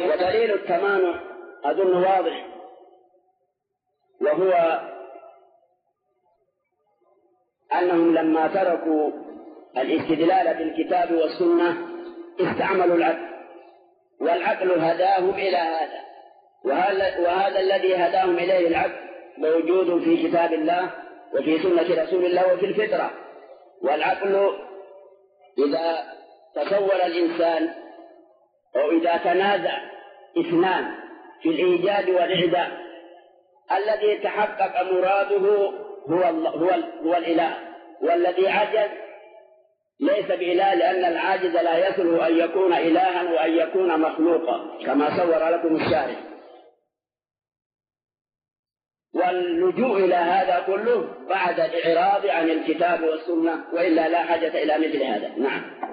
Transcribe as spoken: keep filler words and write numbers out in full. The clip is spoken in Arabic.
ودليل التمانع أظن واضح، وهو أنهم لما تركوا الاستدلال بالكتاب والسنة استعملوا العقل، والعقل هداهم إلى هذا، وهذا الذي هداهم إليه العقل موجود في كتاب الله وفي سنة رسول الله وفي الفطرة. والعقل إذا تصور الإنسان أو إذا تنازع اثنان في الإيجاد والإعدام، الذي تحقق مراده هو, هو, هو الإله، والذي عجز ليس بإله، لأن العاجز لا يصله أن يكون إلها وأن يكون مخلوقا كما صور لكم الشارع. واللجوء إلى هذا كله بعد الإعراض عن الكتاب والسنة، وإلا لا حاجة إلى مثل هذا. نعم.